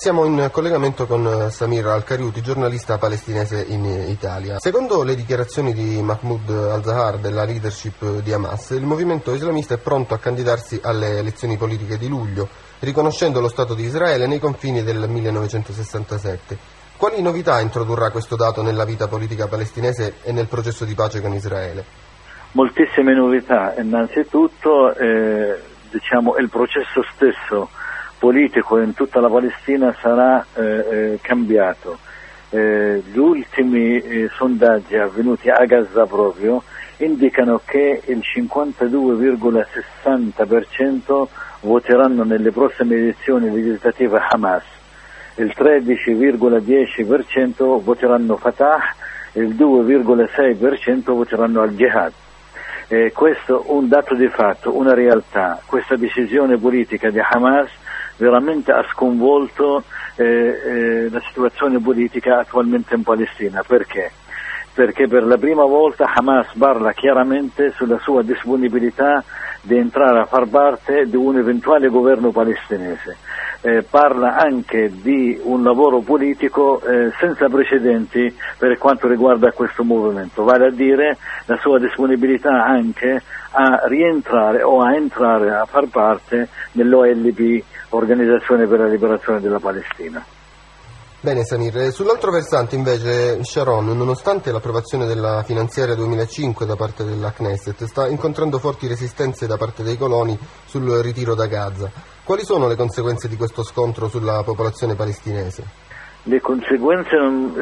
Siamo in collegamento con Samir Al-Kariouti, giornalista palestinese in Italia. Secondo le dichiarazioni di Mahmoud al-Zahar della leadership di Hamas, il movimento islamista è pronto a candidarsi alle elezioni politiche di luglio, riconoscendo lo Stato di Israele nei confini del 1967. Quali novità introdurrà questo dato nella vita politica palestinese e nel processo di pace con Israele? Moltissime novità. Innanzitutto il processo stesso politico in tutta la Palestina sarà cambiato. Gli ultimi sondaggi avvenuti a Gaza proprio indicano che il 52,60% voteranno nelle prossime elezioni legislative Hamas, il 13,10% voteranno Fatah e il 2,6% voteranno al-Jihad. Questo è un dato di fatto, una realtà. Questa decisione politica di Hamas veramente ha sconvolto la situazione politica attualmente in Palestina. Perché? Perché per la prima volta Hamas parla chiaramente sulla sua disponibilità di entrare a far parte di un eventuale governo palestinese. Parla anche di un lavoro politico senza precedenti per quanto riguarda questo movimento, vale a dire la sua disponibilità anche a rientrare o a entrare a far parte dell'OLP, Organizzazione per la Liberazione della Palestina. Bene Samir, sull'altro versante invece Sharon, nonostante l'approvazione della finanziaria 2005 da parte della Knesset, sta incontrando forti resistenze da parte dei coloni sul ritiro da Gaza. Quali sono le conseguenze di questo scontro sulla popolazione palestinese? Le conseguenze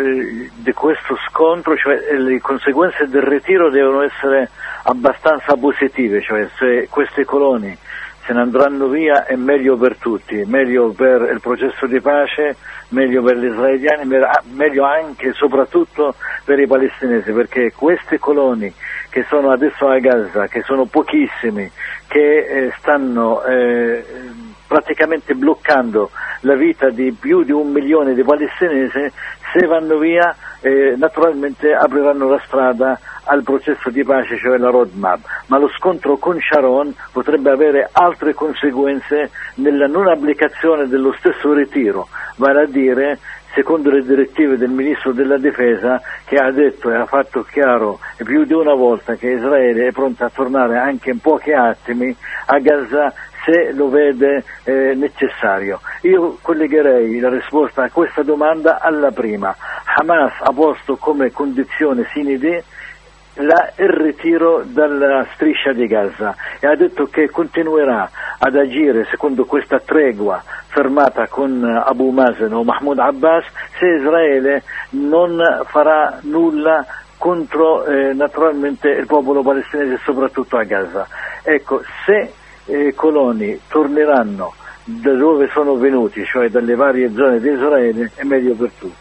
di questo scontro, cioè le conseguenze del ritiro devono essere abbastanza positive, cioè se questi coloni se ne andranno via è meglio per tutti, meglio per il processo di pace, meglio per gli israeliani, meglio anche e soprattutto per i palestinesi, perché questi coloni che sono adesso a Gaza, che sono pochissimi, che stanno praticamente bloccando la vita di più di 1 milione di palestinesi, se vanno via naturalmente apriranno la strada al processo di pace, cioè la roadmap, ma lo scontro con Sharon potrebbe avere altre conseguenze nella non applicazione dello stesso ritiro, vale a dire secondo le direttive del ministro della difesa, che ha detto e ha fatto chiaro più di una volta che Israele è pronta a tornare anche in pochi attimi a Gaza se lo vede necessario. Io collegherei la risposta a questa domanda alla prima. Hamas ha posto come condizione sine die il ritiro dalla striscia di Gaza e ha detto che continuerà ad agire secondo questa tregua fermata con Abu Mazen o Mahmoud Abbas se Israele non farà nulla contro naturalmente il popolo palestinese, soprattutto a Gaza. Ecco, se i coloni torneranno da dove sono venuti, cioè dalle varie zone di Israele, è meglio per tutti.